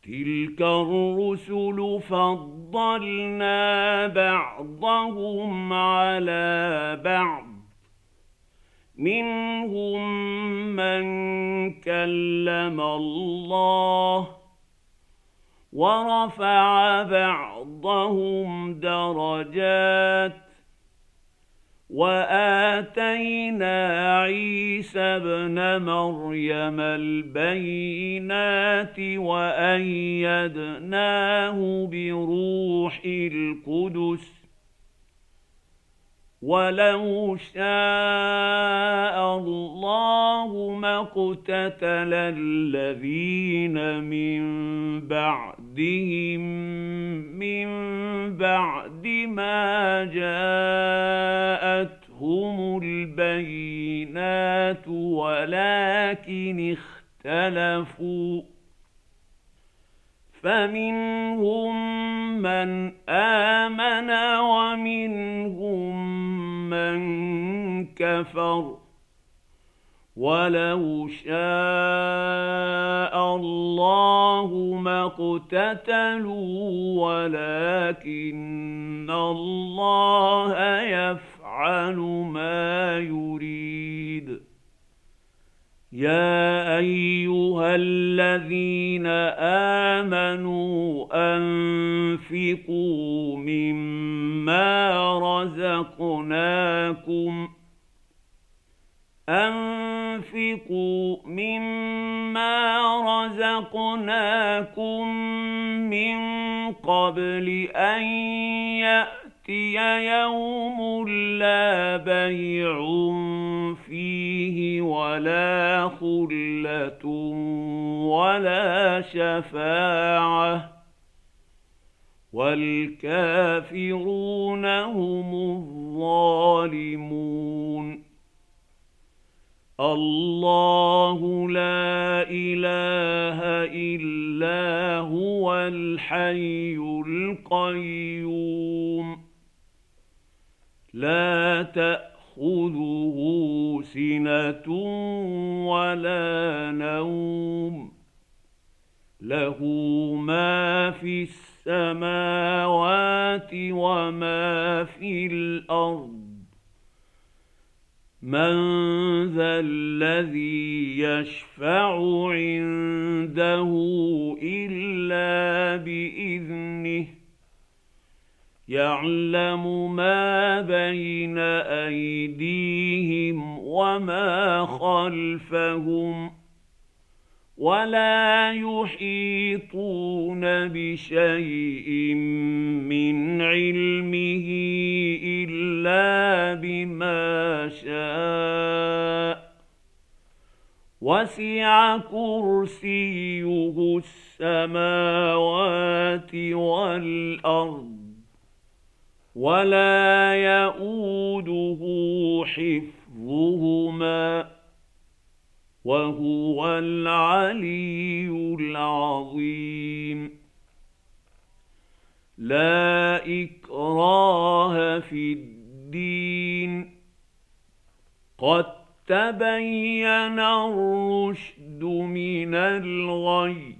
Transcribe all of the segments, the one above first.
تلك الرسل فضلنا بعضهم على بعض منهم من كلم الله ورفع بعضهم درجات وآتينا عيسى ابن مريم البينات وأيدناه بروح القدس ولو شاء الله ما اقتتل الذين من بعدهم من بعد ما جاءتهم البينات ولكن اختلفوا فمنهم من آمن ومنهم من كفر ولو شاء الله ما اقتتلوا ولكن الله يفعل ما يريد يا أيها الذين آمنوا أنفقوا مما رزقناكم من قبل أن يأتي يوم لا بيع فيه ولا خلة ولا شفاعة والكافرون هم الظالمون الله لا إله إلا هو الحي القيوم لا تأخذه سنة ولا نوم له ما في السماوات وما في الأرض من ذا الذي يشفع عنده إلا بإذنه يعلم ما بين أيديهم وما خلفهم ولا يحيطون بشيء من علمه إلا بما شاء وسع كرسيه السماوات والأرض ولا يئوده حفظهما وهو العلي العظيم لا إكراه في الدين قد تبين الرشد من الغي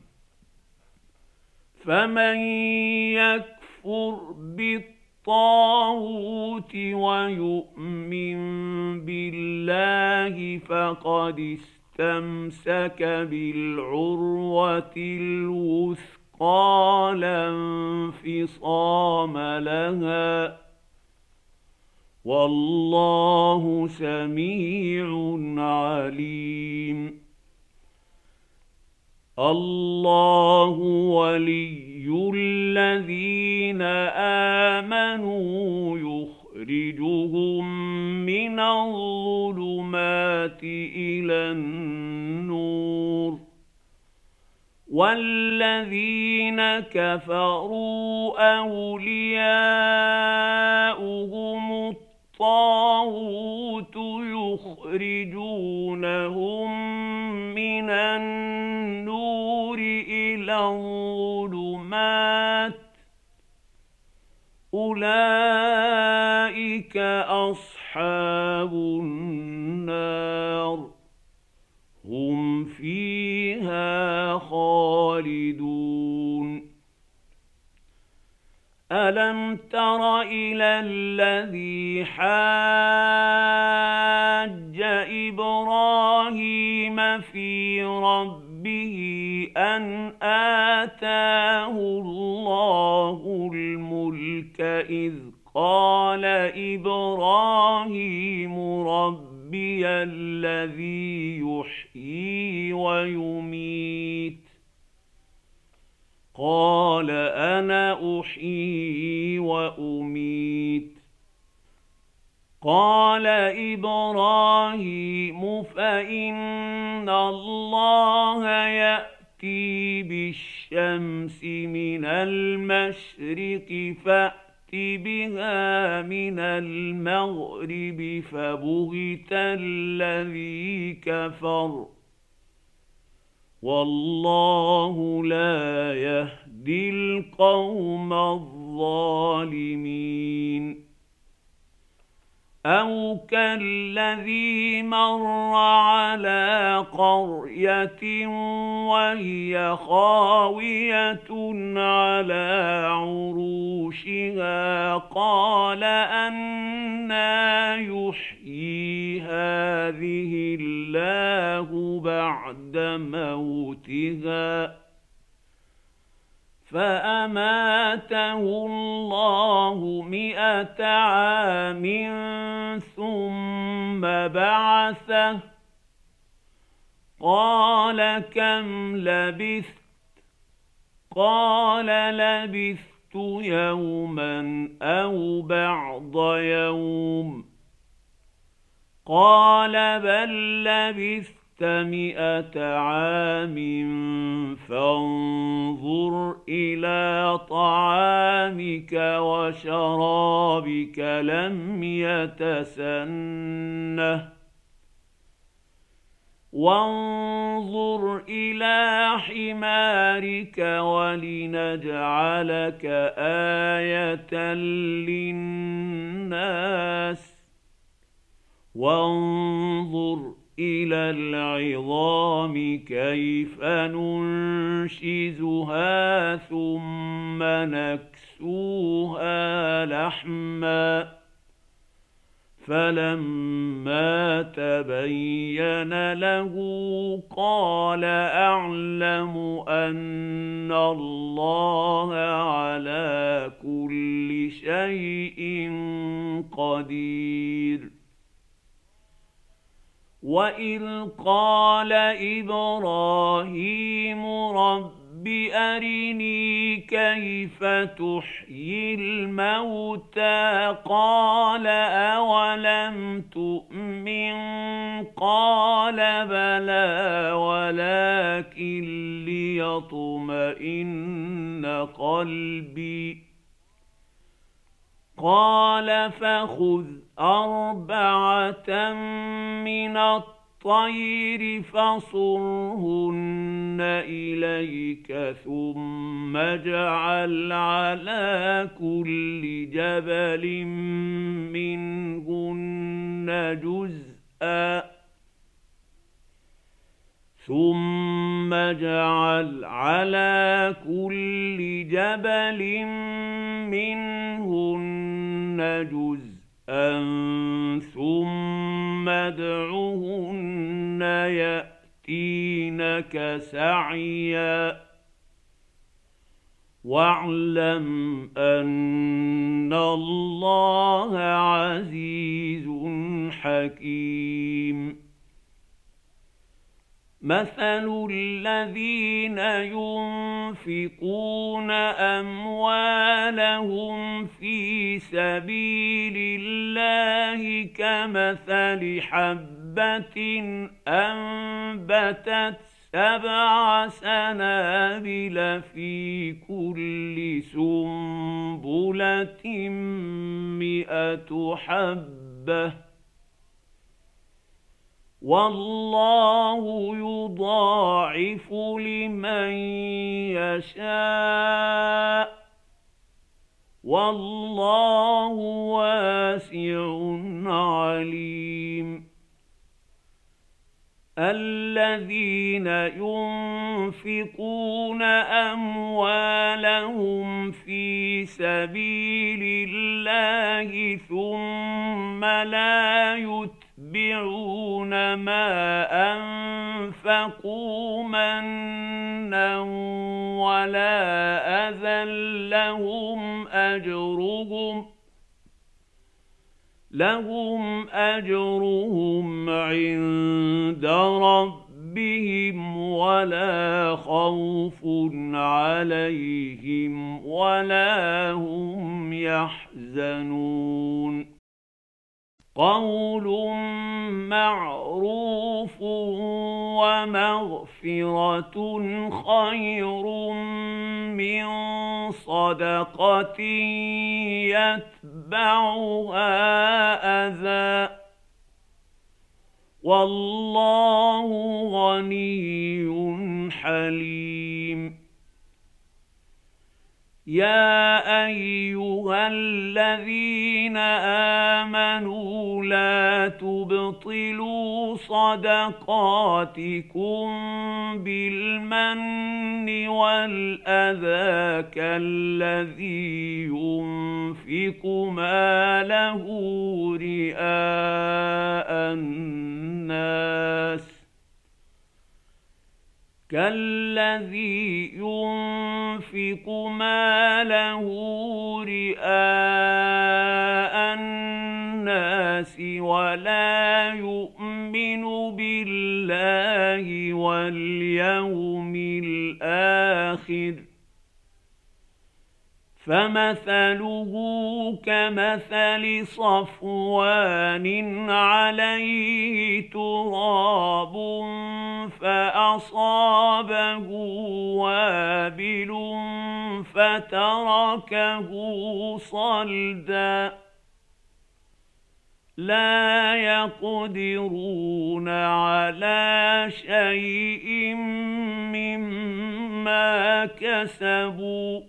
فمن يكفر بالطاغوت ويؤمن بالله فقد استمسك بالعروة الوثقى لا انفصام لها والله سميع عليم الله ولي الذين آمنوا يخرجهم من الظلمات إلى النور والذين كفروا أولياؤهم الطاغوت يخرجونهم من النور إلى الظلمات أولئك أصحاب النار هم فيها خالدون يعملون ألم تر إلى الذي حاج إبراهيم في ربه أن آتاه الله الملك إذ قال إبراهيم ربي الذي يحيي ويميت قال أنا أحيي وأميت قال إبراهيم فإن الله يأتي بالشمس من المشرق فأت بها من المغرب فبهت الذي كفر والله لا يهدي القوم الظالمين أو كالذي مر على قرية وهي خاوية على عروشها قال أنى يحيي هذه الله بعد موتها فأماته الله 100 عام ثم بعثه قال كم لبثت قال لبثت يوما أو بعض يوم قال بل لبثت 100 عام فانظر إلى طعامك وشرابك لم يتسنه وانظر إلى حمارك ولنجعلك آية للناس وانظر إلى العظام كيف ننشزها ثم نكسوها لحما فلما تبين له قال أعلم أن الله على كل شيء قدير وإذ قال إبراهيم رب أرني كيف تحيي الموتى قال أولم تؤمن قال بلى ولكن ليطمئن قلبي قال فخذ 4 من الطير فصرهن إليك ثم اجعل على كل جبل منهن جزءا ثم اجعل على كل جبل منهن جزءا ثم ادعهن يأتينك سعيا واعلم أن الله عزيز حكيم مثل الذين ينفقون أموالهم في سبيل الله كمثل حبة أنبتت 7 سنابل في كل سنبلة 100 حبة والله يضاعف لمن يشاء والله واسع عليم الذين ينفقون أموالهم في سبيل الله ثم لا يتبعون ما أنفقوا منا ولا أذى لهم أجرهم عند ربهم ولا خوف عليهم ولا هم يحزنون قول معروف ومغفرة خير من صدقة يتبعها أذى والله غني حليم يا أيها الذين آمنوا لا تبطلوا صدقاتكم بالمن والأذى كالذي ينفق ماله رئاء الناس ولا يؤمن بالله واليوم الآخر فمثله كمثل صفوان عليه تراب فأصابه وابل فتركه صلدا لا يقدرون على شيء مما كسبوا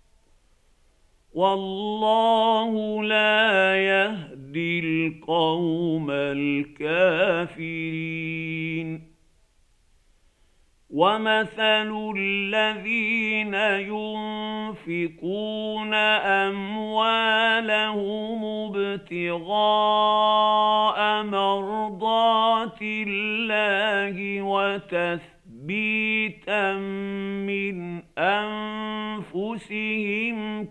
والله لا يهدي القوم الكافرين ومثل الذين ينفقون أموالهم ابتغاء مرضات الله وتثبيتا من أنفسهم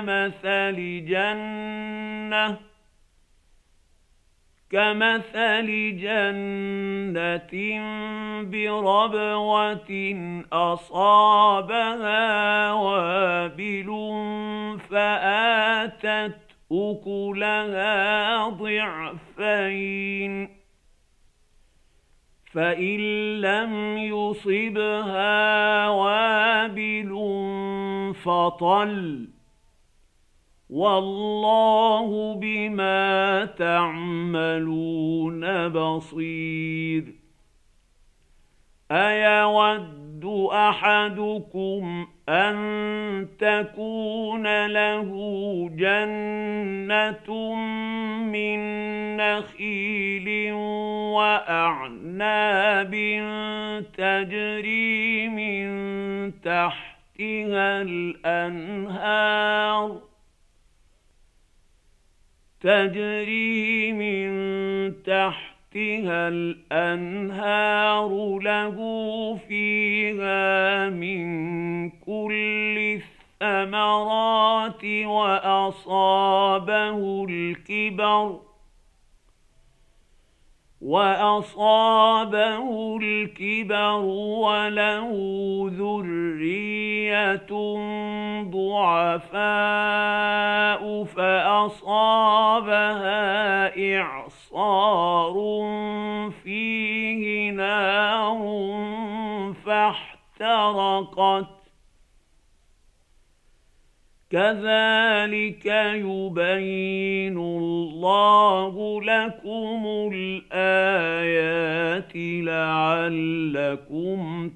كمثل جنة بربوة أصابها وابل فآتت أكلها ضعفين فإن لم يصبها وابل فطل والله بما تعملون بصير أيود أحدكم أن تكون له جنة من نخيل وأعناب تجري من تحتها الأنهار له فيها من كل الثمرات وأصابه الكبر وله ذرية ضعفاء فأصابها إعصار فيه نار فاحترقت كذلك يبين الله لكم الآيات لعلكم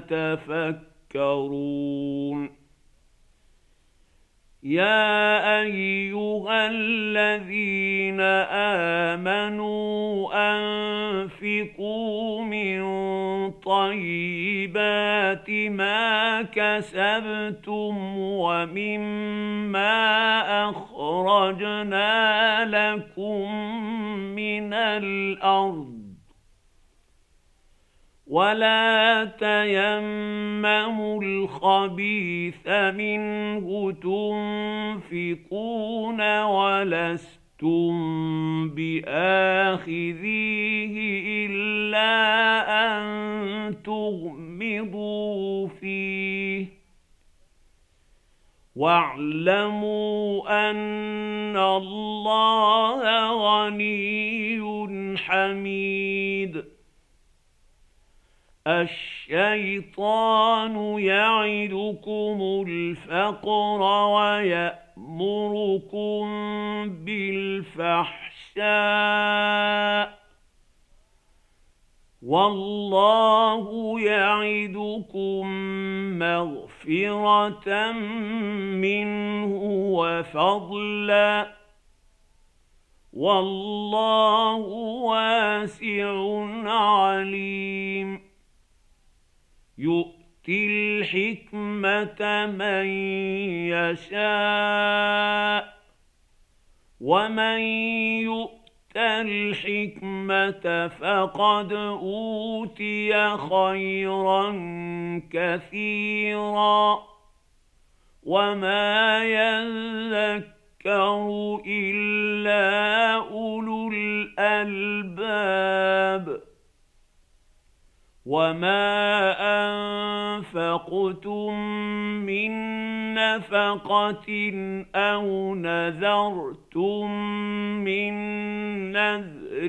تتفكرون يا أيها الذين آمنوا أنفقوا من طيبات ما كسبتم ومما أخرجنا لكم من الأرض ولا تيمموا الخبيث منه تنفقون ولستم بآخذيه إلا أن تغمضوا فيه واعلموا أن الله غني حميد. الشيطان يعدكم الفقر ويأمركم بالفحشاء والله يعدكم مغفرة منه وفضلا والله واسع عليم. يؤتي الحكمة من يشاء ومن يؤت الحكمة فقد أوتي خيرا كثيرا وما يذكر إلا أولو الألباب. وما أنفقتم من نفقة أو نذرتم من نذر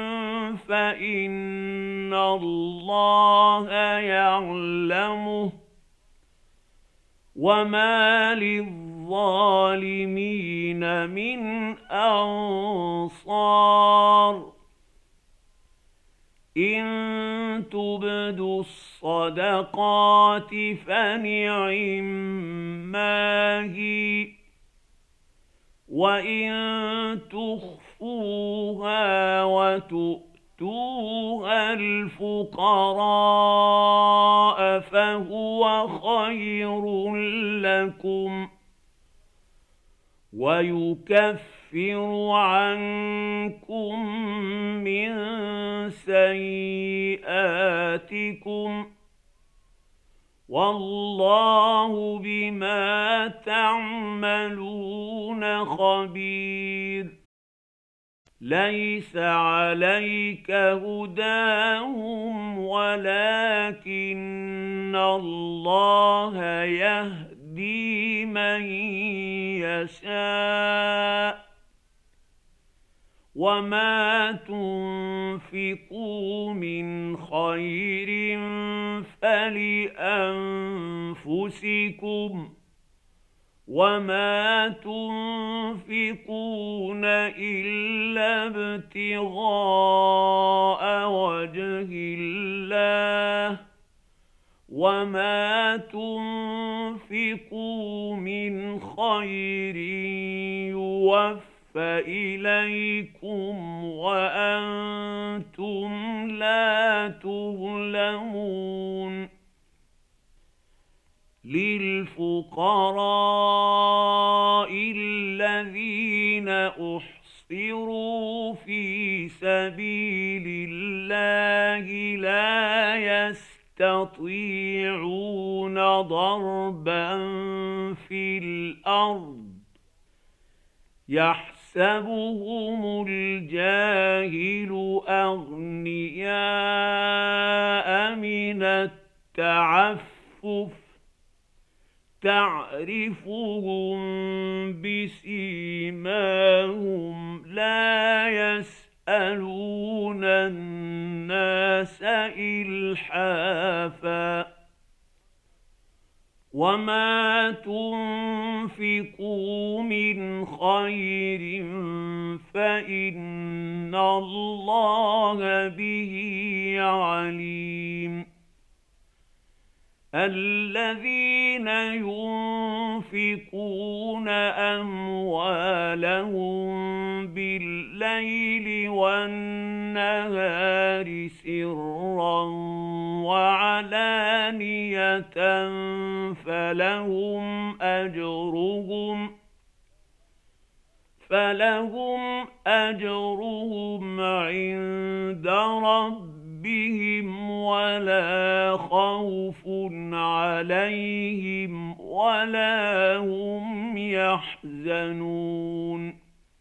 فإن الله يعلمه وما للظالمين من أنصار. إن تبدوا الصدقات فنعما هي وإن تخفوها وتؤتوها الفقراء فهو خير لكم ويكفر عنكم من سيئاتكم والله بما تعملون خبير. ليس عليك هداهم ولكن الله يهدي من يشاء وما تنفقوا من خير فلأنفسكم وما تنفقون إلا ابتغاء وجه الله وما تنفقوا من خير يوفى إليكم وأنتم لا تظلمون. للفقراء الذين أحصروا في سبيل الله لا يستطيعون ضربا في الأرض يحسبهم الجاهل أغنياء من التعفف تعرفهم بسيماهم لا يسألون الناس إلحافا وما تنفقوا من خير فإن الله به عليم. الذين ينفقون أموالهم بالليل والنهار سرا وعلانية فلهم أجرهم عند ربهم ولا خوف عليهم ولا هم يحزنون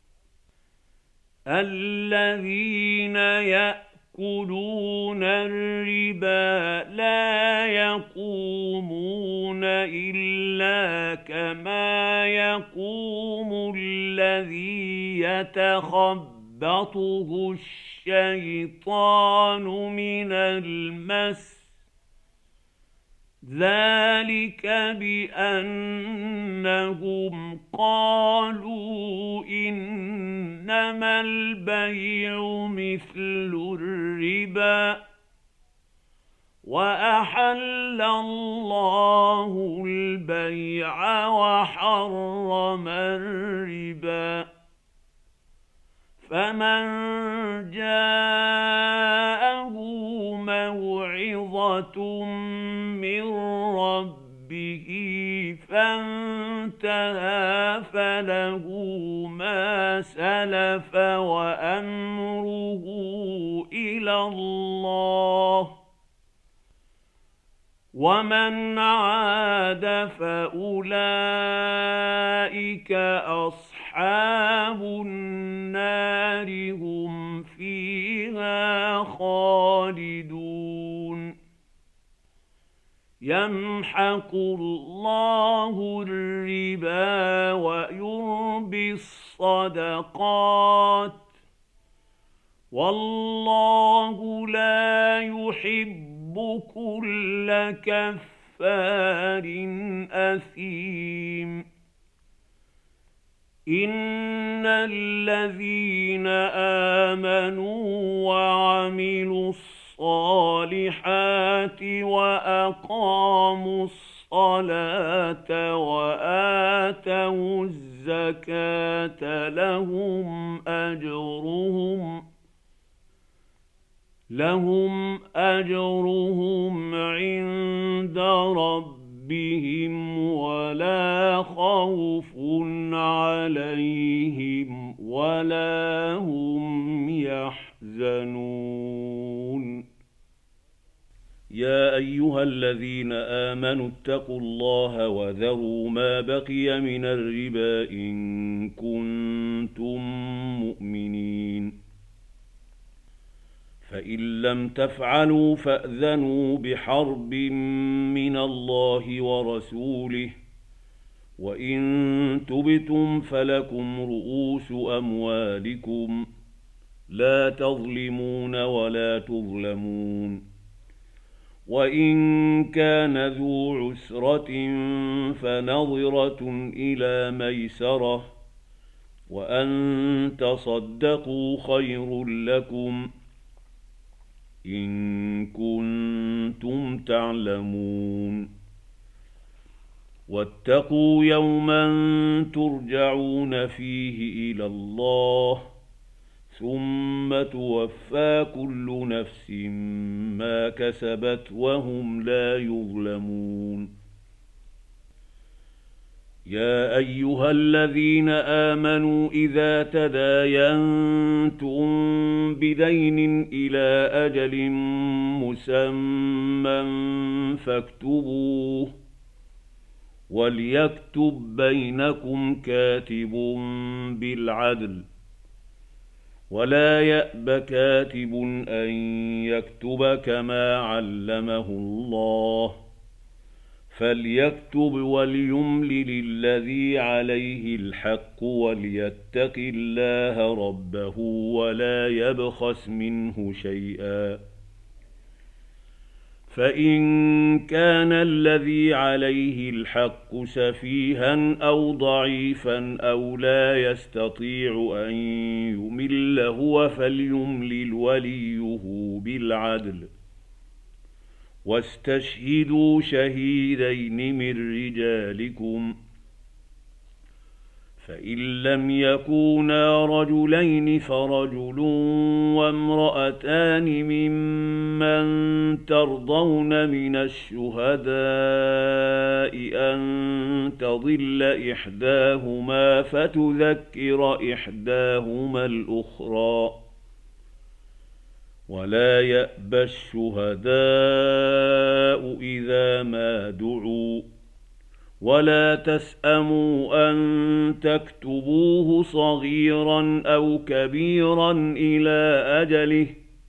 الذين يأكلون الربا لا يقومون إلا كما يقوم الذي يتخبطه الشيطان من المس ذلك بأنهم قالوا إنما البيع مثل الربا وأحل الله البيع وحرم الربا فمن جاءه موعظة من ربه فانتهى فله ما سلف وأمره إلى الله ومن عاد فأولئك أصحاب النار هم فيها خالدون يمحق الله الربا ويربي الصدقات والله لا يحب كل كفار أثيم إن الذين آمنوا وعملوا الصالحات وأقاموا الصلاة وآتوا الزكاة لهم أجرهم عند ربهم ولا خوف عليهم ولا هم يحزنون يا أيها الذين آمنوا اتقوا الله وذروا ما بقي من الربا إن كنتم مؤمنين فإن لم تفعلوا فأذنوا بحرب من الله ورسوله وإن تبتم فلكم رؤوس أموالكم لا تظلمون ولا تظلمون وإن كان ذو عسرة فنظرة إلى ميسرة وأن تصدقوا خير لكم إن كنتم تعلمون واتقوا يوما ترجعون فيه إلى الله ثم توفى كل نفس ما كسبت وهم لا يظلمون يا أيها الذين آمنوا إذا تداينتم بدين إلى أجل مسمى فاكتبوه وليكتب بينكم كاتب بالعدل ولا يأب كاتب أن يكتب كما علمه الله فليكتب وليملل الذي عليه الحق وليتق الله ربه ولا يبخس منه شيئا فإن كان الذي عليه الحق سفيها أو ضعيفا أو لا يستطيع أن يمل هو فليملل وليه بالعدل واستشهدوا شهيدين من رجالكم فإن لم يكونا رجلين فرجل وامرأتان ممن ترضون من الشهداء أن تضل إحداهما فتذكر إحداهما الأخرى ولا يأبى الشهداء إذا ما دعوا ولا تسأموا أن تكتبوه صغيرا أو كبيرا إلى أجله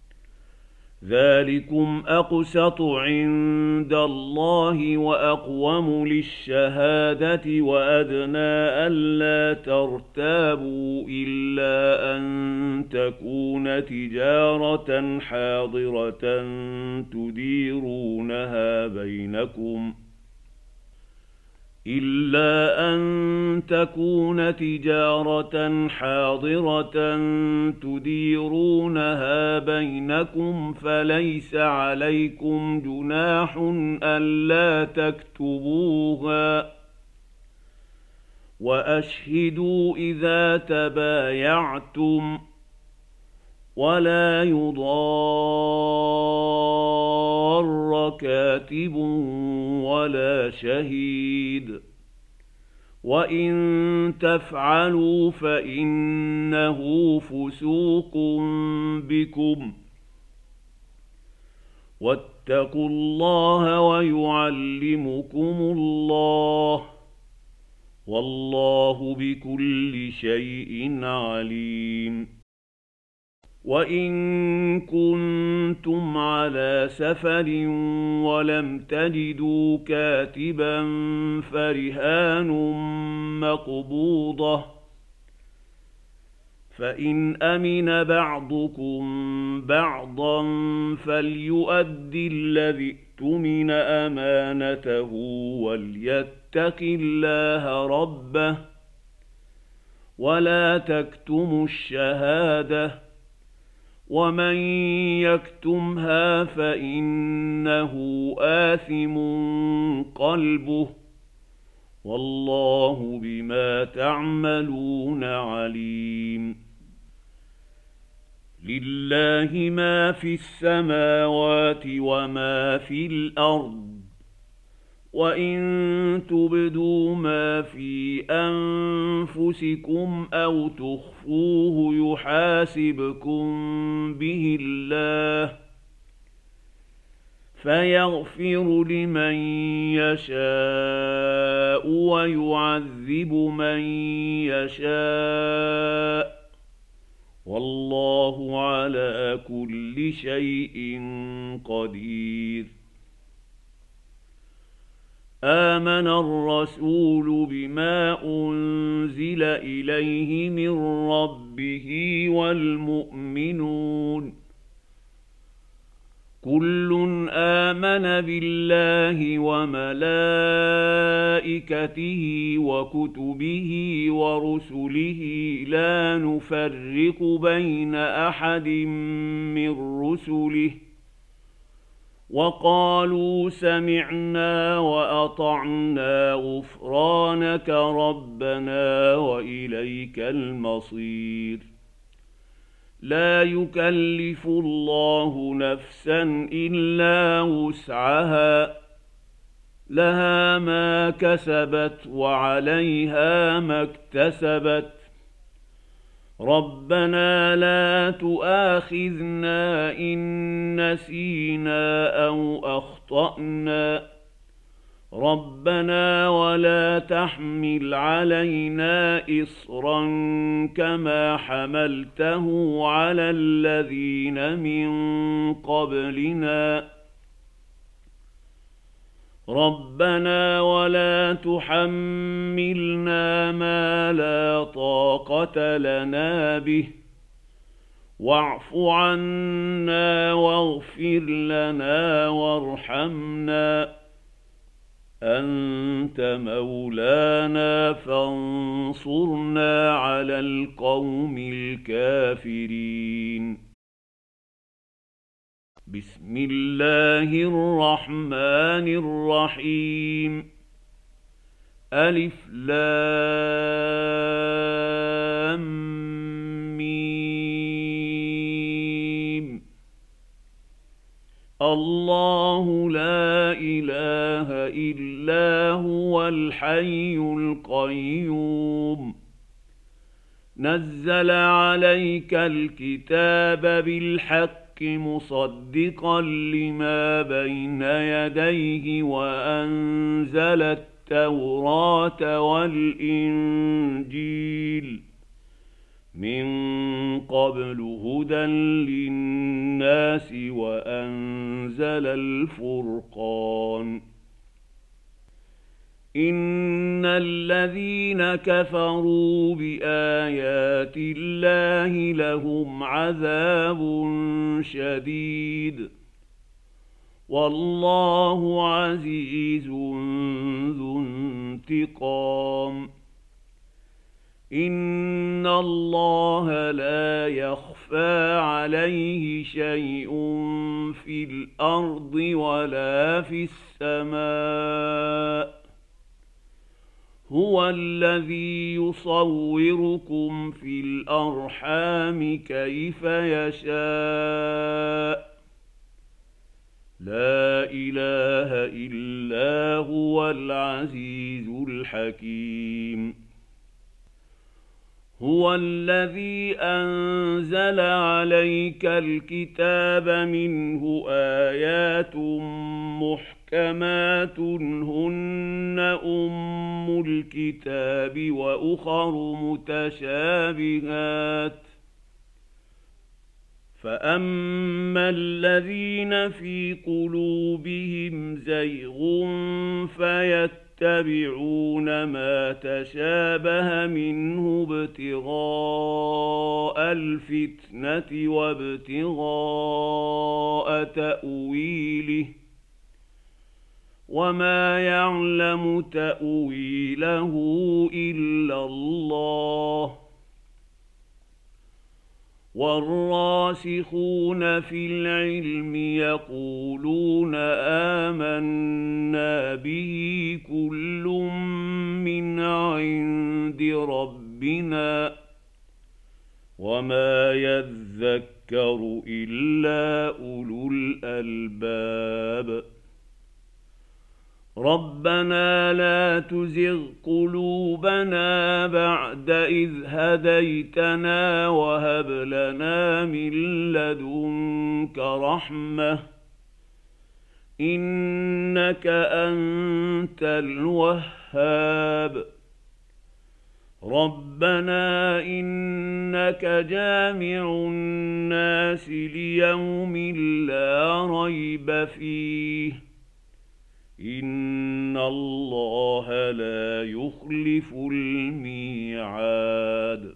ذلكم أقسط عند الله وأقوم للشهادة وأدنى ألا ترتابوا إلا أن تكون تجارة حاضرة تديرونها بينكم فليس عليكم جناح ألا تكتبوها وأشهدوا إذا تبايعتم ولا يضار كاتب ولا شهيد وإن تفعلوا فإنه فسوق بكم واتقوا الله ويعلمكم الله والله بكل شيء عليم وإن كنتم على سفر ولم تجدوا كاتبا فرهان مقبوضة فإن أمن بعضكم بعضا فليؤدي الذي اؤتمن أمانته وليتق الله ربه ولا تكتموا الشهادة ومن يكتمها فإنه آثم قلبه والله بما تعملون عليم لله ما في السماوات وما في الأرض وإن تبدوا ما في أنفسكم أو تخفوه يحاسبكم به الله فيغفر لمن يشاء ويعذب من يشاء والله على كل شيء قدير آمن الرسول بما أنزل إليه من ربه والمؤمنون كل آمن بالله وملائكته وكتبه ورسله لا نفرق بين أحد من رسله وقالوا سمعنا وأطعنا غفرانك ربنا وإليك المصير لا يكلف الله نفسا إلا وسعها لها ما كسبت وعليها ما اكتسبت ربنا لا تؤاخذنا إن نسينا أو أخطأنا ربنا ولا تحمل علينا إصرا كما حملته على الذين من قبلنا ربنا ولا تحملنا ما لا طاقة لنا به واعف عنا واغفر لنا وارحمنا أنت مولانا فانصرنا على القوم الكافرين بسم الله الرحمن الرحيم ألف لام ميم. الله لا إله إلا هو الحي القيوم نزل عليك الكتاب بالحق مصدقا لما بين يديه وأنزل التوراة والإنجيل من قبل هدى للناس وأنزل الفرقان إن الذين كفروا بآيات الله لهم عذاب شديد والله عزيز ذو انتقام إن الله لا يخفى عليه شيء في الأرض ولا في السماء هو الذي يصوركم في الأرحام كيف يشاء لا إله إلا هو العزيز الحكيم هو الذي أنزل عليك الكتاب منه آيات محكمات هن أم الكتاب وأخر متشابهات فأما الذين في قلوبهم زيغ فيتبعون ما تشابه منه ابتغاء الفتنة وابتغاء تأويله وما يعلم تأويله إلا الله والراسخون في العلم يقولون آمنا به كل من عند ربنا وما يذكر إلا أولو الألباب ربنا لا تزغ قلوبنا بعد إذ هديتنا وهب لنا من لدنك رحمة إنك أنت الوهاب ربنا إنك جامع الناس ليوم لا ريب فيه إن الله لا يخلف الميعاد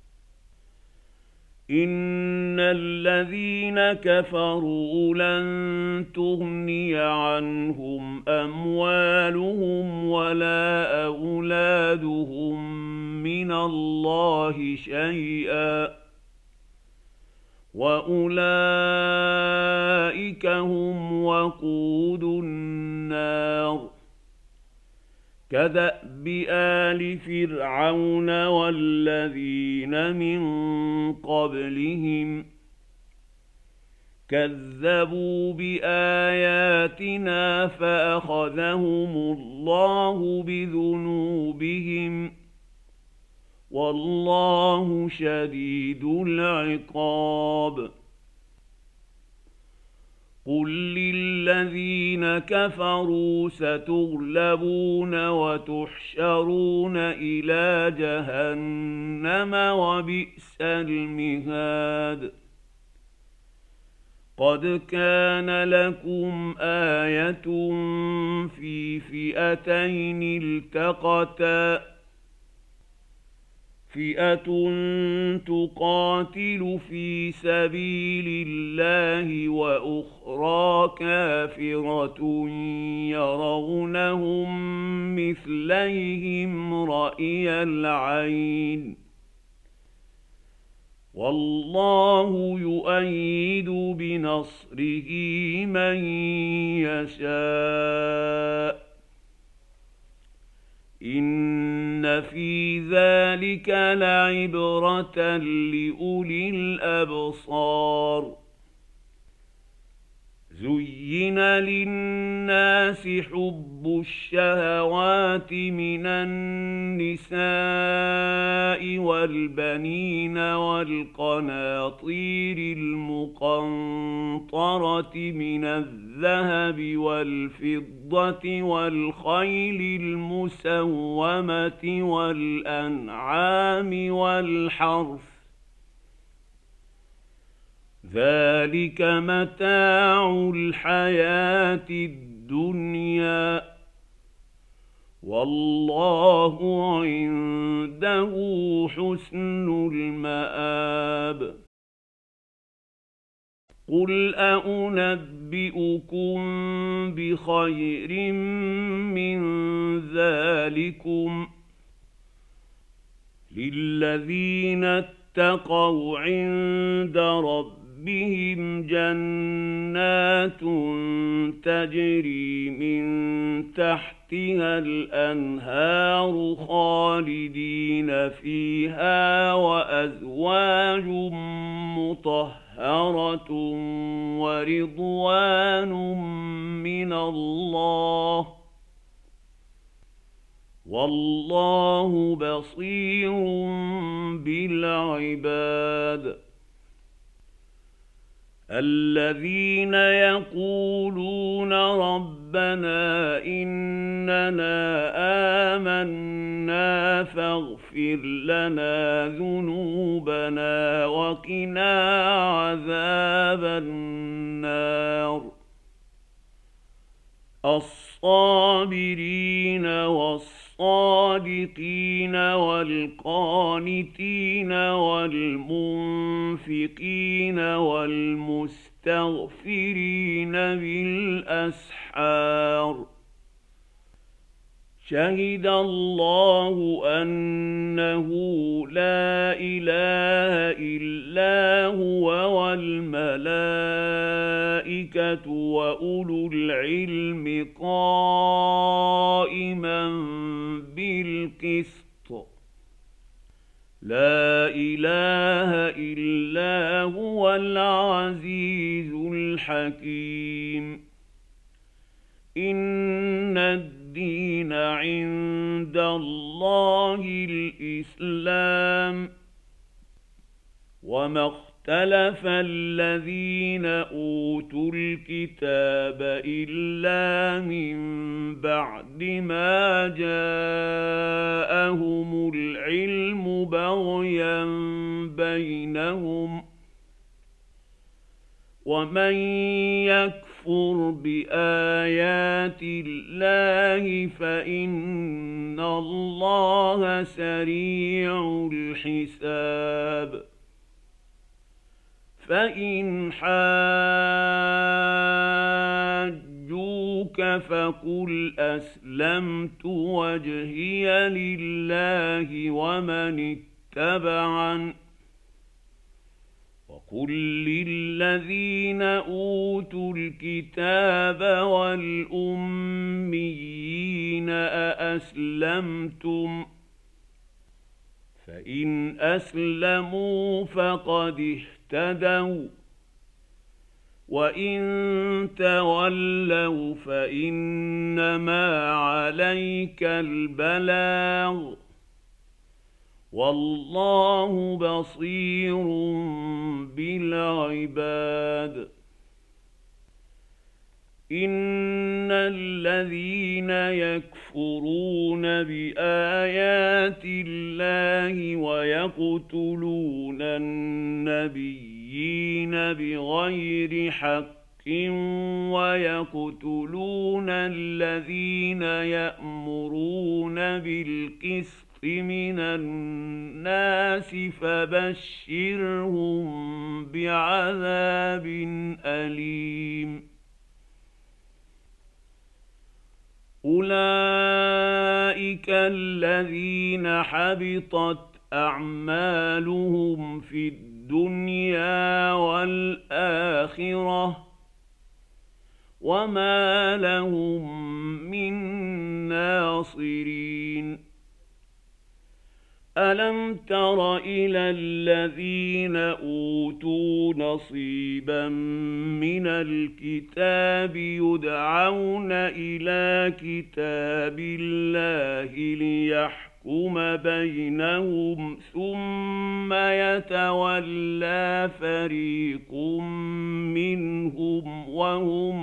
إن الذين كفروا لن تغني عنهم أموالهم ولا أولادهم من الله شيئا وأولئك هم وقود النار كدأب آل فرعون والذين من قبلهم كذبوا بآياتنا فأخذهم الله بذنوبهم والله شديد العقاب قل للذين كفروا ستغلبون وتحشرون إلى جهنم وبئس المهاد قد كان لكم آية في فئتين التقتا فئة تقاتل في سبيل الله وأخرى كافرة يرونهم مثليهم رأي العين والله يؤيد بنصره من يشاء إن في ذلك لعبرة لأولي الأبصار زين للناس حب الشهوات من النساء والبنين والقناطير المقنطرة من الذهب والفضة والخيل المسومة والأنعام والحرث ذلك متاع الحياة الدنيا والله عنده حسن المآب قل أنبئكم بخير من ذلكم للذين اتقوا عند ربهم جنات تجري من تحتها الأنهار خالدين فيها وأزواج مطهرة ورضوان من الله والله بصير بالعباد الذين يقولون ربنا إننا آمنا فاغفر لنا ذنوبنا وقنا عذاب النار الصابرين والصادقين والقانتين والمنفقين والمستغفرين بالأسحار شهد الله أنه لا إله إلا هو والملائكة وأولو العلم قائما بالقسط لا إله إلا هو العزيز الحكيم إن الدين عند الله الإسلام وما اختلف الذين أوتوا الكتاب إلا من بعد ما جاءهم العلم بغيا بينهم ومن يكفر بآيات الله فإن الله سريع الحساب فإن حاجوك فقل أسلمت وجهي لله ومن اتبعني وقل للذين أوتوا الكتاب والأميين أأسلمتم فإن أسلموا فقد اهتدوا وإن تولوا فإنما عليك البلاغ والله بصير بالعباد إن الذين يكفرون بآيات الله ويقتلون النبيين بغير حق ويقتلون الذين يأمرون بالقسط من الناس فبشرهم بعذاب أليم أولئك الذين حبطت أعمالهم في الدنيا والآخرة وما لهم من ناصرين. ألم تر إلى الذين أوتوا نصيبا من الكتاب يدعون إلى كتاب الله ليحكم بينهم ثم يتولى فريق منهم وهم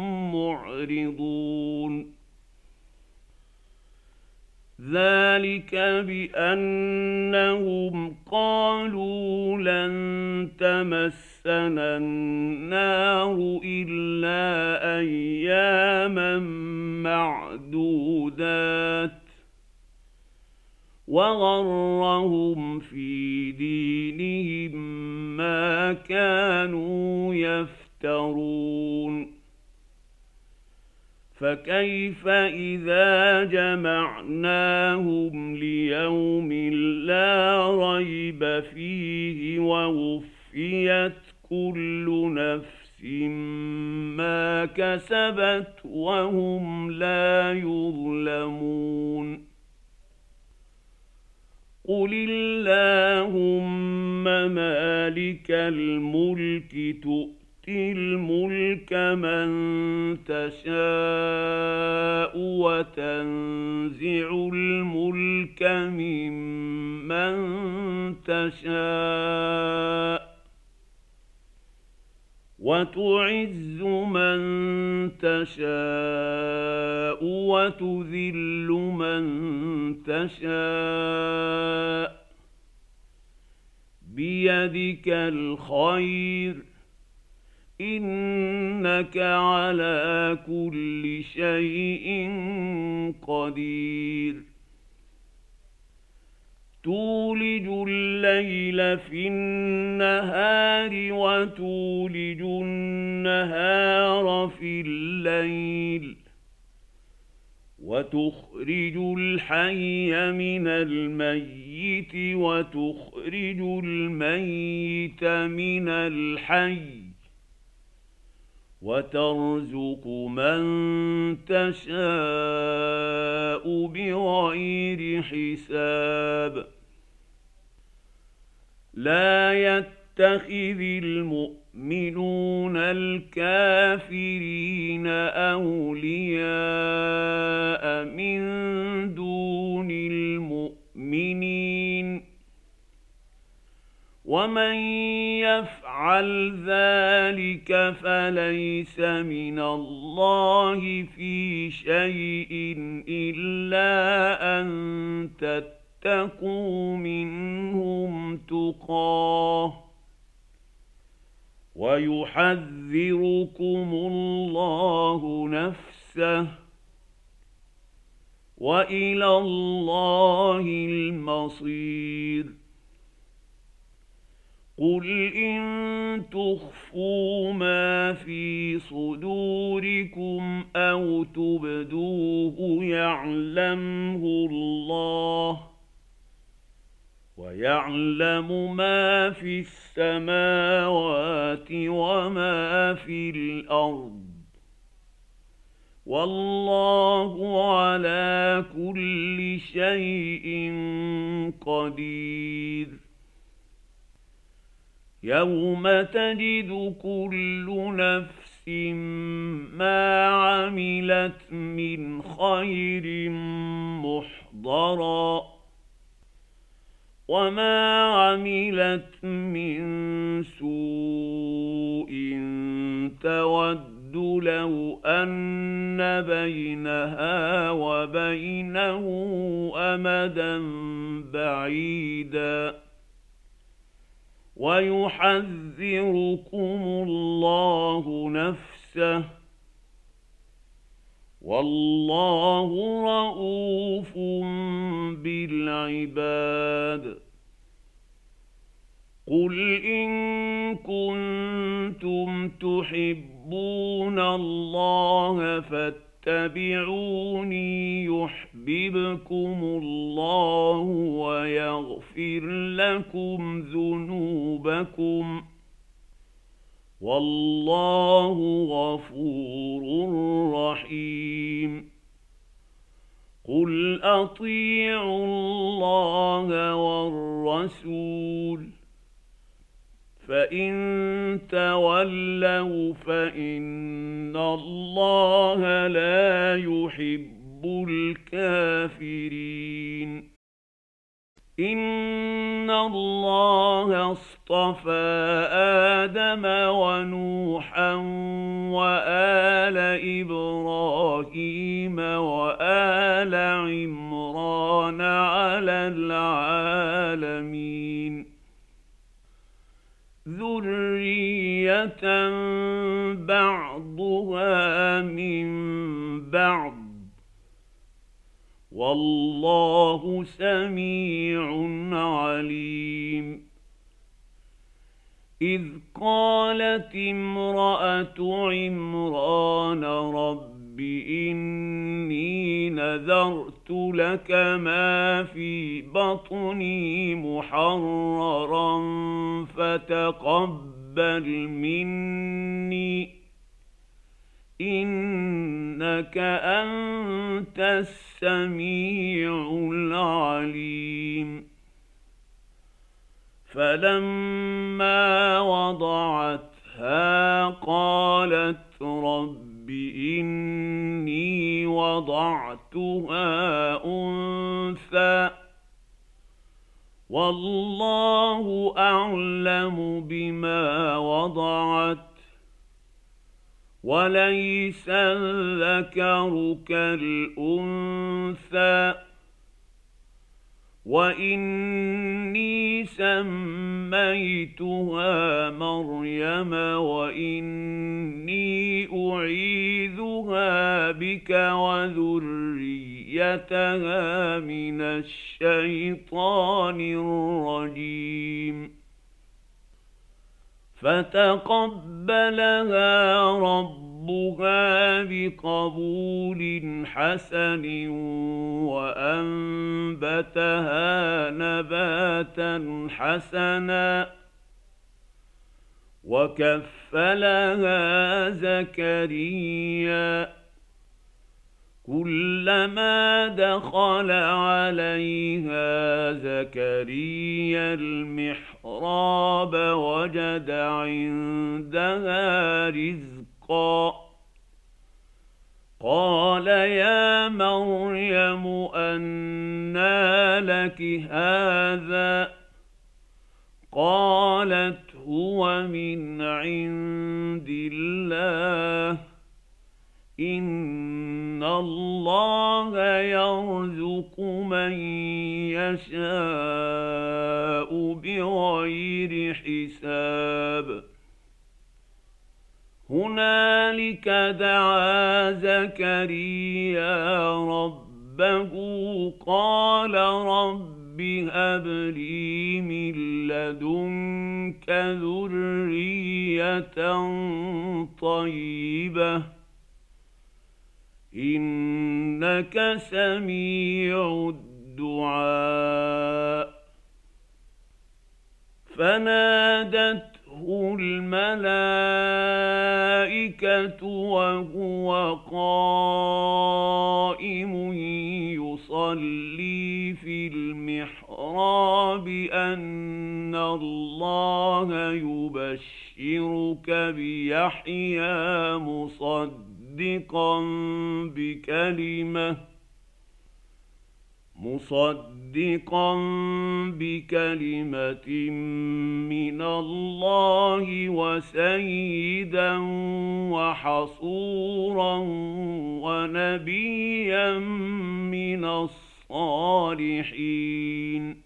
معرضون. ذلك بأنهم قالوا لن تمسنا النار إلا أياما معدودات وغرهم في دينهم ما كانوا يفترون. فكيف إذا جمعناهم ليوم لا ريب فيه ووفيت كل نفس ما كسبت وهم لا يظلمون. قل اللهم مالك الملك تؤتي الملك من تشاء وتنزع الملك ممن تشاء وتعز من تشاء وتذل من تشاء بيدك الخير إنك على كل شيء قدير. تولج الليل في النهار وتولج النهار في الليل وتخرج الحي من الميت وتخرج الميت من الحي وترزق من تشاء بغير حساب. لا يتخذ المؤمنون الكافرين أولياء من دون المؤمنين ومن يفعل ذلك فليس من الله في شيء إلا أن تتقوا منهم تقاه ويحذركم الله نفسه وإلى الله المصير. قل إن تخفوا ما في صدوركم أو تبدوه يعلمه الله ويعلم ما في السماوات وما في الأرض والله على كل شيء قدير. يوم تجد كل نفس ما عملت من خير محضرا وما عملت من سوء تود لو أن بينها وبينه أمدا بعيدا ويحذركم الله نفسه والله رءوف بالعباد. قل إن كنتم تحبون الله فاتبعوني يحببكم الله ويغفر لكم ذنوبكم والله غفور رحيم. قل أطيعوا الله والرسول فإن تولوا فإن الله لا يحب الكافرين. إن الله اصطفى آدم ونوحا وآل إبراهيم وآل عمران على العالمين ذرية بعضها من بعض والله سميع عليم. إذ قالت امرأة عمران رب إني نذرت لك ما في بطني محررا فتقبل مني إنك أنت السميع العليم. فلما وضعتها قالت رب إني وضعتها أنثى والله أعلم بما وضعت وليس الذكر كالأنثى وإني سميتها مريم وإني أعيذها بك وذريتها من الشيطان الرجيم. فتقبلها ربها بقبول حسن وأنبتها نباتا حسنا وكفلها زكريا كلما دخل عليها زكريا المحراب وجد عندها رزقا قال يا مريم أنى لك هذا قالت هو من عند الله إن الله يرزق من يشاء بغير حساب. هنالك دعا زكريا ربه قال رب هب لي من لدنك ذرية طيبة إنك سميع الدعاء. فنادته الملائكة وهو قائم يصلي في المحراب أن الله يبشرك بيحيى مصدقا بكلمة من الله وسيدا وحصورا ونبيا من الصالحين.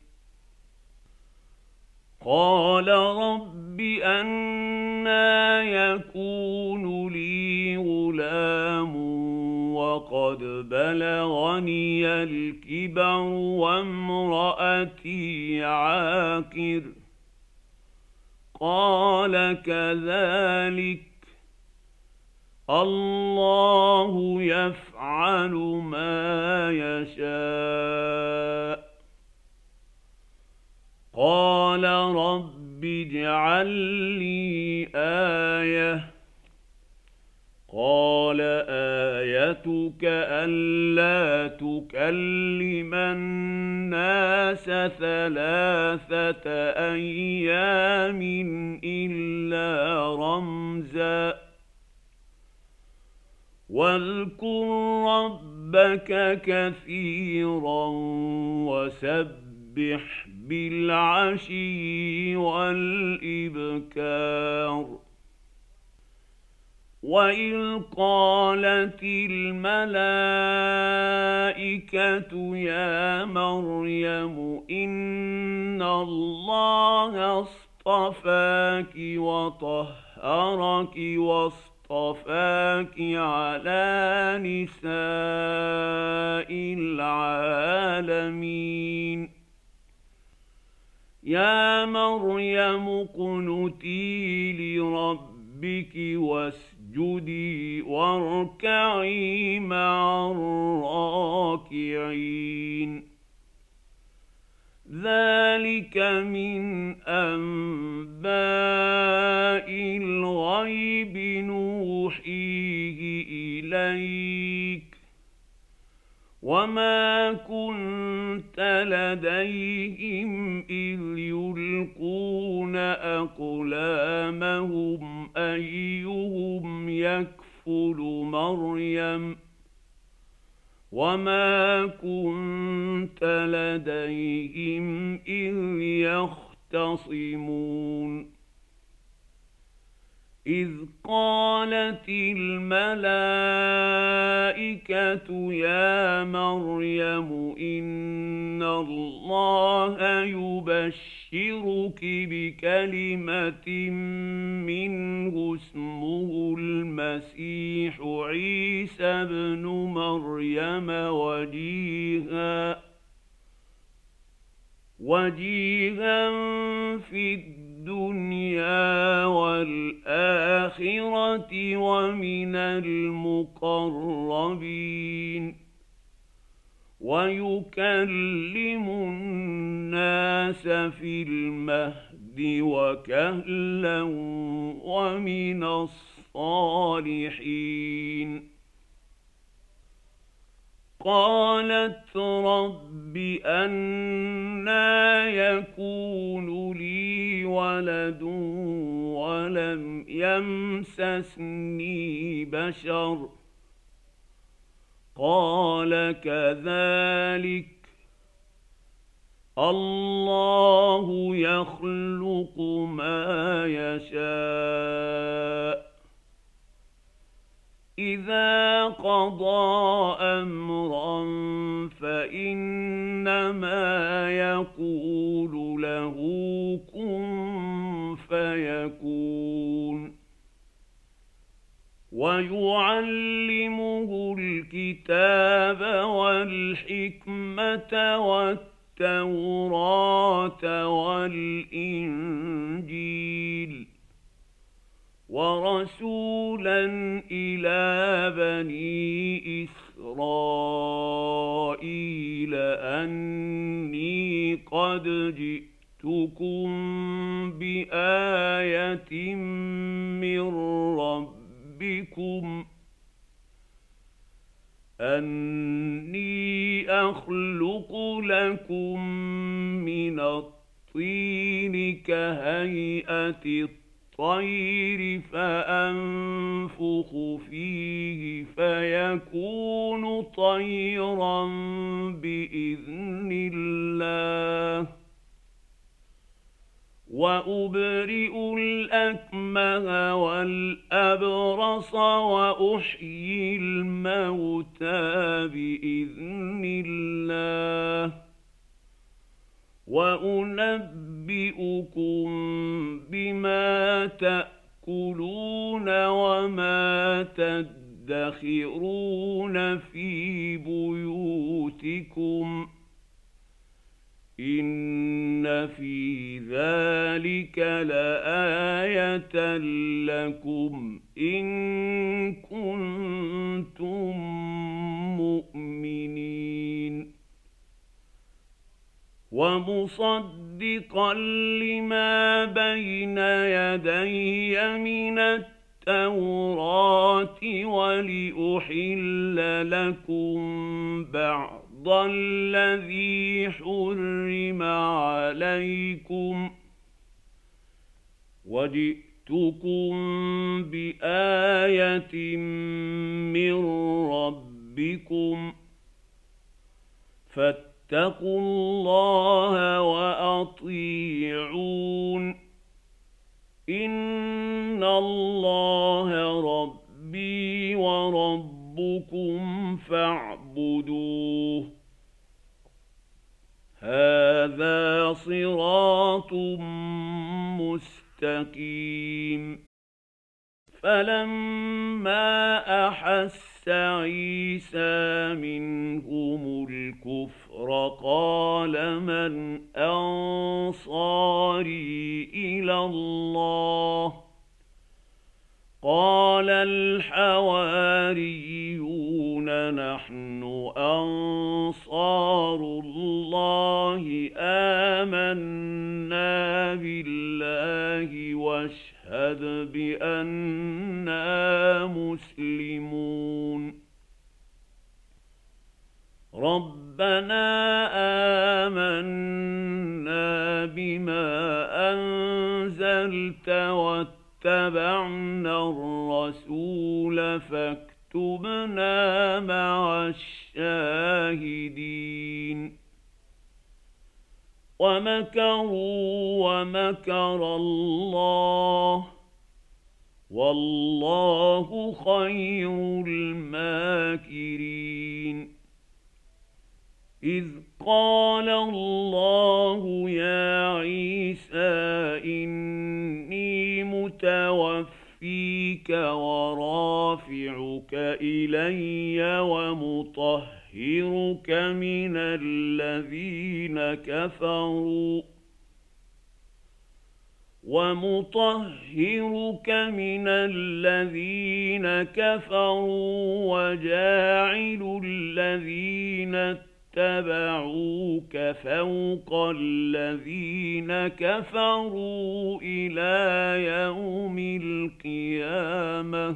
قال رب أنى يكون لي غلام وقد بلغني الكبر وامرأتي عاقر قال كذلك الله يفعل ما يشاء. قال رب رب اجعل لي آية قال آيتك ألا تكلم الناس 3 أيام إلا رمزا واذكر ربك كثيرا وسبح بالعشي والإبكار وإذ قالت الملائكة يا مريم إن الله اصطفاك وطهرك واصطفاك على نساء العالمين يا مريم اقنتي لربك واسجدي واركعي مع الراكعين ذلك من أنباء الغيب نوحيه إليك وما كنت لديهم إذ يلقون أقلامهم أيهم يكفل مريم وما كنت لديهم إذ يختصمون إذ قالت الملائكة يا مريم إن الله يبشرك بكلمة منه اسمه المسيح عيسى ابن مريم وجيها في الدنيا والآخرة ومن المقربين ويكلم الناس في المهد وكهلا ومن الصالحين قالت رب أنى يكون لي ولد ولم يمسسني بشر قال كذلك الله يخلق ما يشاء إذا قضى أمرا فإنما يقول له كن فيكون ويعلمه الكتاب والحكمة والتوراة والإنجيل ورسولا إلى بني إسرائيل أني قد جئتكم بآية من ربكم أني أخلق لكم من الطين كهيئة الطير فأنفخ فيه فيكون طيرا بإذن الله وأبرئ الأكمه والأبرص وأحيي الموتى بإذن الله وأنبئكم بما تأكلون وما تدخرون في بيوتكم إن في ذلك لآية لكم إن كنتم مؤمنين ومصدقا لما بين يدي من التوراة ولأحل لكم بعض الذي حرم عليكم وجئتكم بآية من ربكم فاتقوا الله وأطيعون إن الله ربي وربكم فاعبدوه هذا صراط مستقيم فلما أحس عيسى منهم الكفر قال من أنصاري إلى الله قال الحواريون نحن أنصار الله آمنا بالله واشهد بأننا مسلمون ربنا آمنا بما أنزلت واتبعنا الرسول فاكتبنا مع الشاهدين ومكروا ومكر الله والله خير الماكرين إذ قال الله يا عيسى إني متوفيك ورافعك إلي ومطهرك من الذين كفروا وجاعل الذين اتبعوك فوق الذين كفروا إلى يوم القيامة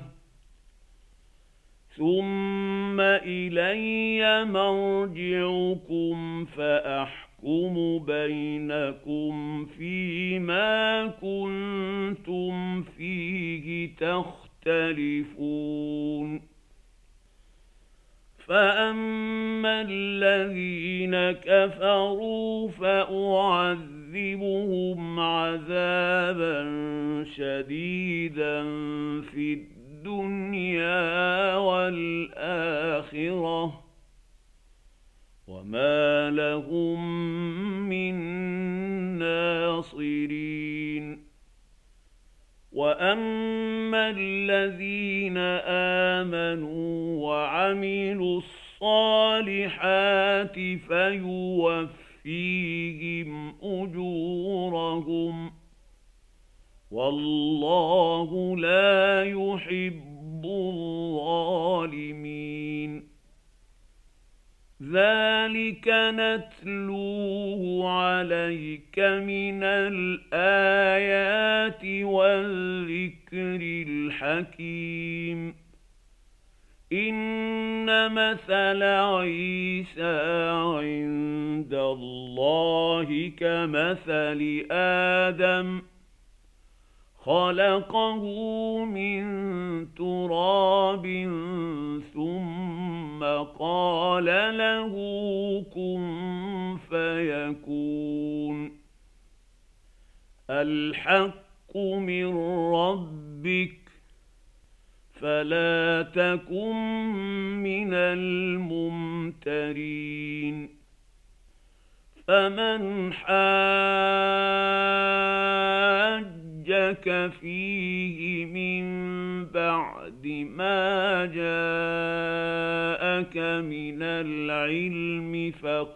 ثم إلي مرجعكم فأحكم بينكم فيما كنتم فيه تختلفون فأما الذين كفروا فأعذبهم عذابا شديدا في الدنيا والآخرة وما لهم من ناصرين وأما الذين آمنوا وعملوا الصالحات فيوفيهم أجورهم والله لا يحب الظالمين ذلك نتلوه عليك من الآيات والذكر الحكيم إن مثل عيسى عند الله كمثل آدم خلقه من تراب ثم قال له كن فيكون الحق من ربك فلا تكن من الممترين فمن حاجك فيه من بعد ما جاءك من العلم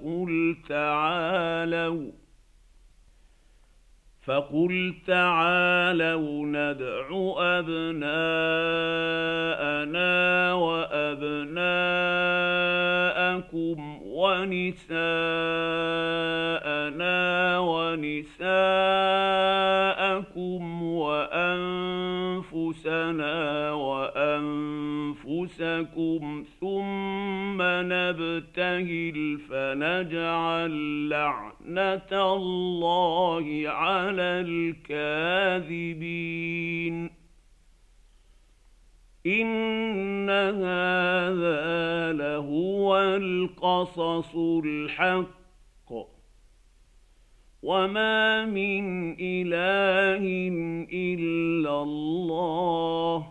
فقل تعالوا ندع أبناءنا وأبناءكم ونساءنا ونساءكم وأنفسنا وأنفسكم ثم نبتهل فنجعل لعنة الله على الكاذبين إن هذا لهو القصص الحق وما من إله إلا الله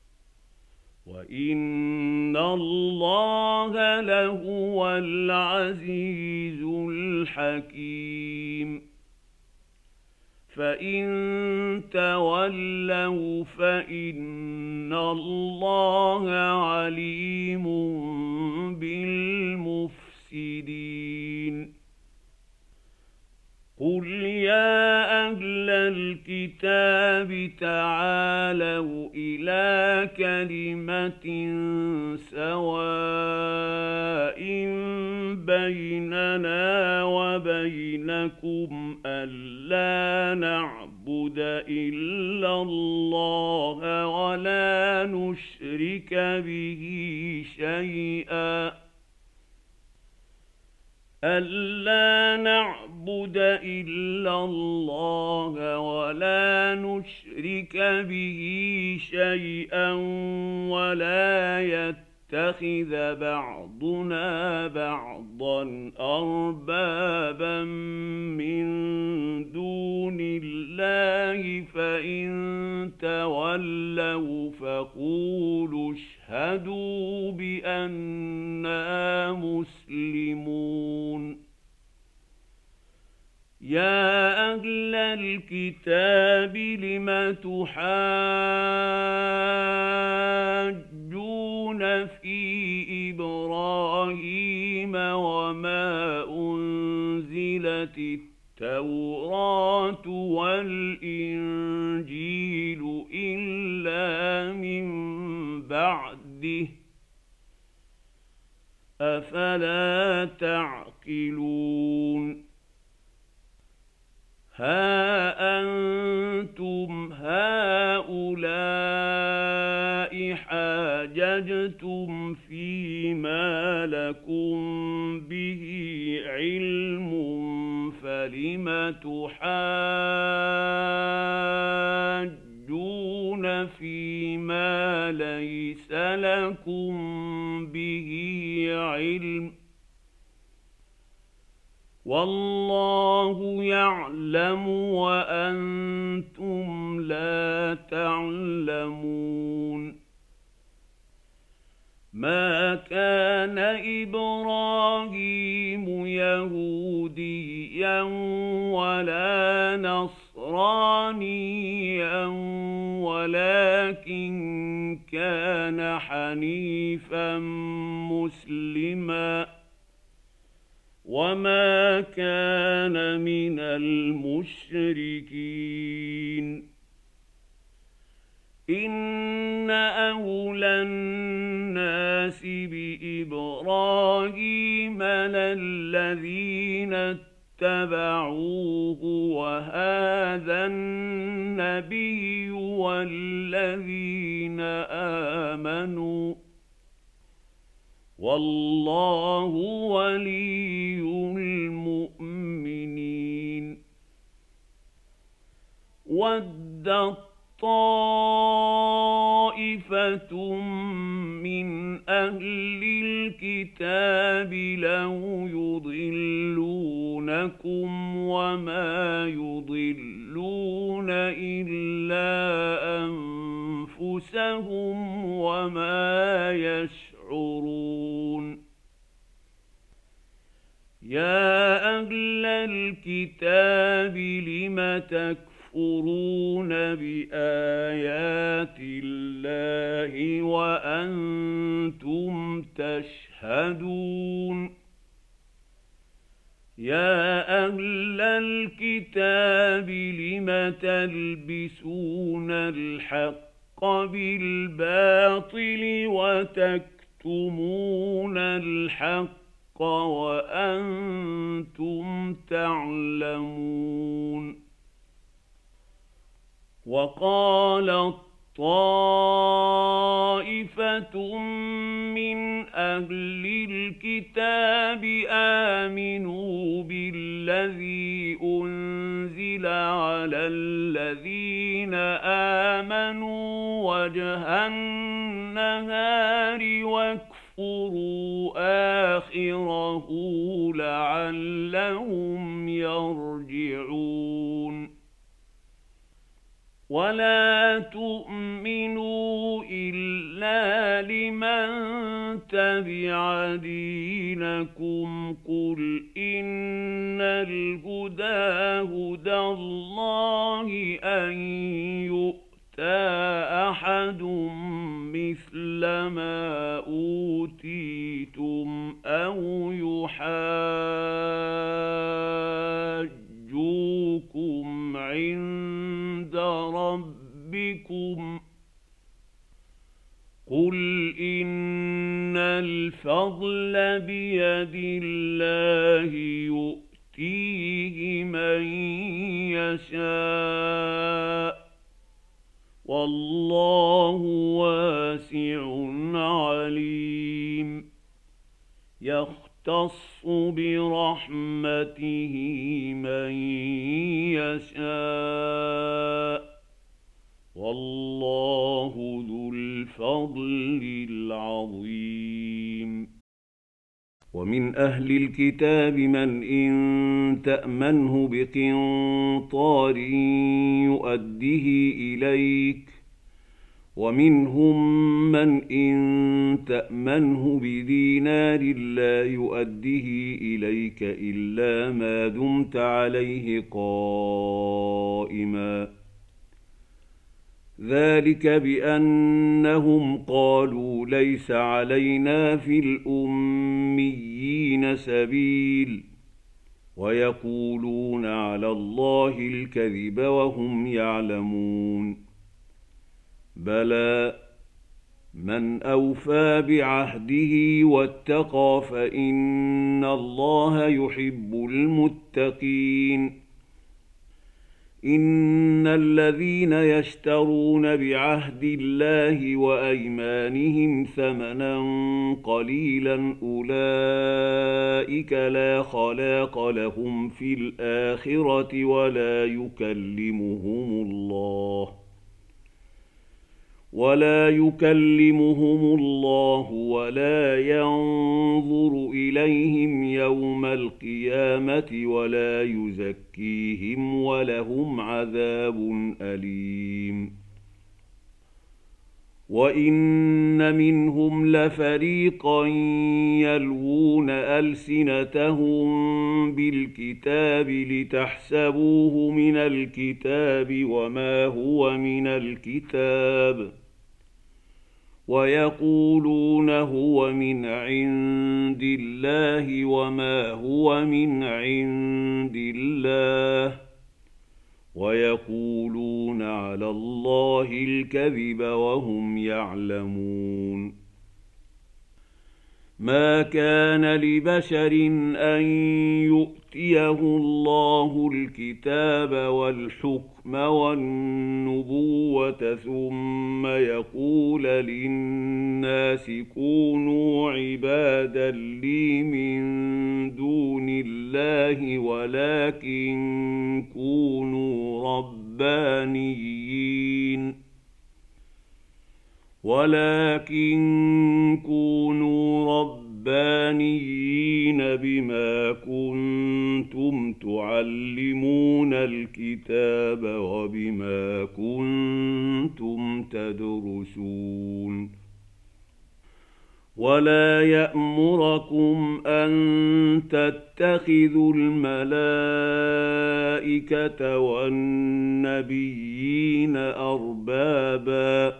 وإن الله لهو العزيز الحكيم فإن تولوا فإن الله عليم بالمفسدين قل يا أهل الكتاب تعالوا إلى كلمة سواء بيننا وبينكم ألا نعبد إلا الله ولا نشرك به شيئا ألا نعبد إلا الله ولا نشرك به شيئا ولا يتخذ بعضنا بعضا أربابا من دون الله فإن تولوا فقولوا اشهدوا بأننا مسلمون يا أهل الكتاب لم تحاجون في إبراهيم وما أنزلت التوراة والإنجيل إلا من بعده أفلا تعقلون ها أنتم هؤلاء حاججتم فيما لكم به علم فلم تحاجون فيما ليس لكم به علم والله يعلم وأنتم لا تعلمون ما كان إبراهيم يهوديا ولا نصرانيا ولكن كان حنيفا مسلما وما كان من المشركين إن أولى الناس بإبراهيم للذين اتبعوه وهذا النبي والذين آمنوا والله ولي المؤمنين ودت طائفة من أهل الكتاب لو يضلونكم وما يضلون إلا أنفسهم وما يشعرون يا أهل الكتاب لم تكفرون بآيات الله وأنتم تشهدون يا أهل الكتاب لم تلبسون الحق بالباطل وتكتمون الحق وأنتم تعلمون. وقالت طائفة من أهل الكتاب آمنوا بالذي أنزل على الذين آمنوا وجه النهار واكفروا آخره لعلهم يرجعون. ولا تؤمنوا إلا لمن تبع دينكم قل إن الهدى هدى الله أن يؤتى أحد مثل ما أوتيتم أو يحاجوكم عند ربكم قل إن الفضل بيد الله يؤتيه من يشاء والله واسع عليم. يختص برحمته من يشاء والله ذو الفضل العظيم. ومن أهل الكتاب من إن تأمنه بقنطار يؤده إليك ومنهم من إن تأمنه بدينار لا يؤده إليك إلا ما دمت عليه قائما ذلك بأنهم قالوا ليس علينا في الأميين سبيل ويقولون على الله الكذب وهم يعلمون. بلى من أوفى بعهده واتقى فإن الله يحب المتقين. إن الذين يشترون بعهد الله وأيمانهم ثمنا قليلا أولئك لا خلاق لهم في الآخرة ولا يكلمهم الله ولا ينظر إليهم يوم القيامة ولا يزكيهم ولهم عذاب أليم. وإن منهم لفريقا يلوون ألسنتهم بالكتاب لتحسبوه من الكتاب وما هو من الكتاب ويقولون هو من عند الله وما هو من عند الله ويقولون على الله الكذب وهم يعلمون. ما كان لبشر أن يؤتيه الله الكتاب والحكم والنبوة ثم يقول للناس كونوا عبادا لي من دون الله ولكن كونوا ربانيين بما كنتم تعلمون الكتاب وبما كنتم تدرسون. ولا يأمركم أن تتخذوا الملائكة والنبيين أربابا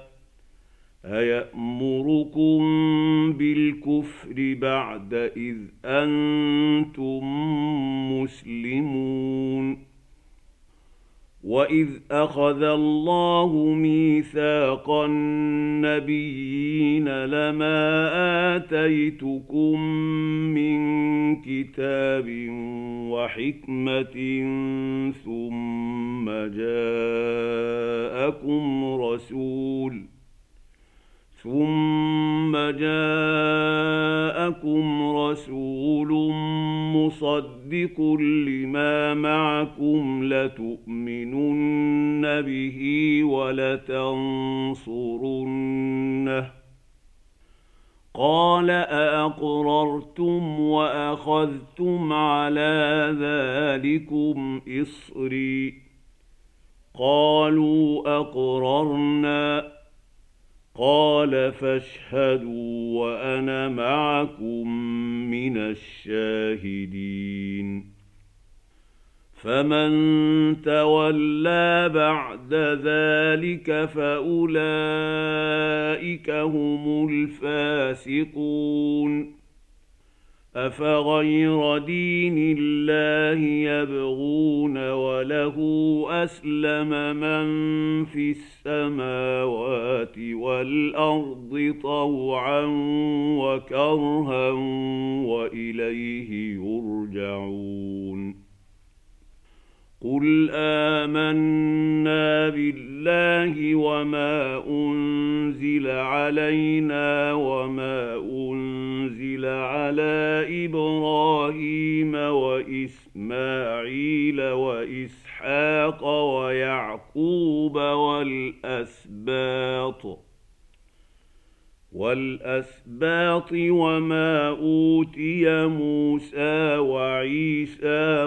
أيأمركم بالكفر بعد إذ أنتم مسلمون. وإذ أخذ الله ميثاق النبيين لما آتيتكم من كتاب وحكمة ثم جاءكم رسول مصدق لما معكم لتؤمنن به ولتنصرنه قال أأقررتم وأخذتم على ذلكم إصري قالوا أقررنا قال فاشهدوا وأنا معكم من الشاهدين فمن تولى بعد ذلك فأولئك هم الفاسقون أفغير دين الله يبغون وله أسلم من في السماوات والأرض طوعا وكرها وإليه يرجعون قل آمنا بالله وما أنزل علينا وما أنزل على إبراهيم وإسماعيل وإسحاق ويعقوب والأسباط وما أوتي موسى وعيسى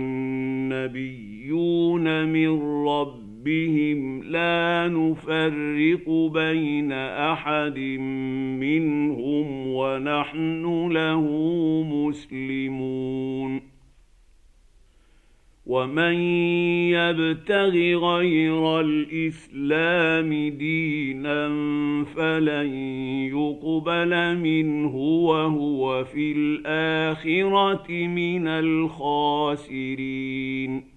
والنبيون من ربهم لا نفرق بين أحد منهم ونحن له مسلمون ومن يبتغ غير الإسلام دينا فلن يقبل منه وهو في الآخرة من الخاسرين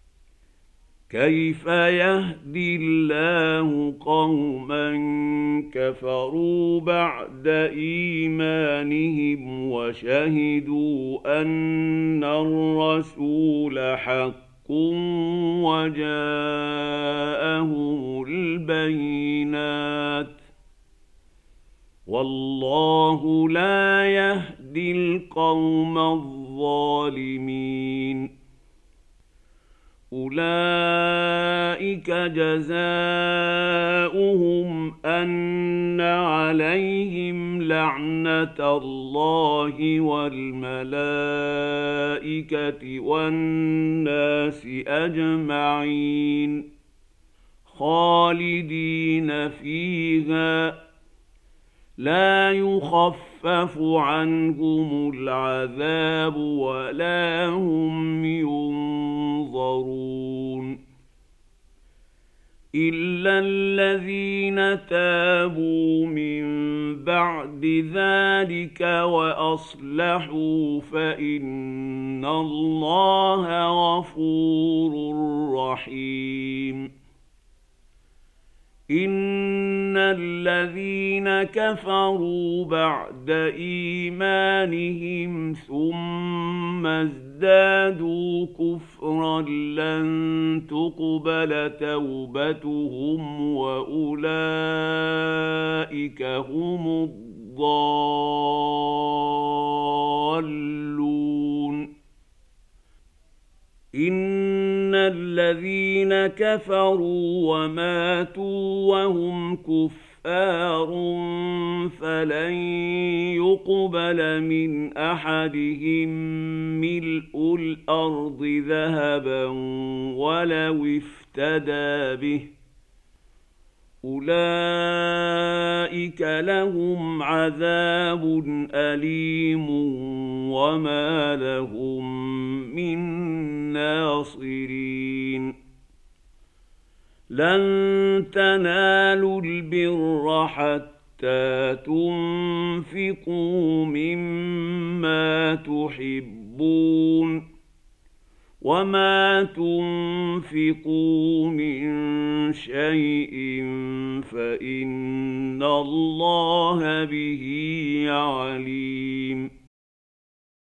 كيف يهدي الله قوما كفروا بعد إيمانهم وشهدوا أن الرسول حق وجاءهم البينات والله لا يهدي القوم الظالمين أولئك جزاؤهم أن عليهم لعنة الله والملائكة والناس أجمعين خالدين فيها لا يخفف عنهم العذاب ولا هم ينظرون إلا الذين تابوا من بعد ذلك وأصلحوا فإن الله غفور رحيم إن الذين كفروا بعد إيمانهم ثم ازدادوا كفرا لن تقبل توبتهم وأولئك هم الضالون إن الذين كفروا وماتوا وهم كفار فلن يقبل من أحدهم ملء الأرض ذهبا ولو افتدى به أولئك لهم عذاب أليم وما لهم من ناصرين لن تنالوا البر حتى تنفقوا مما تحبون وما تنفقوا من شيء فإن الله به عليم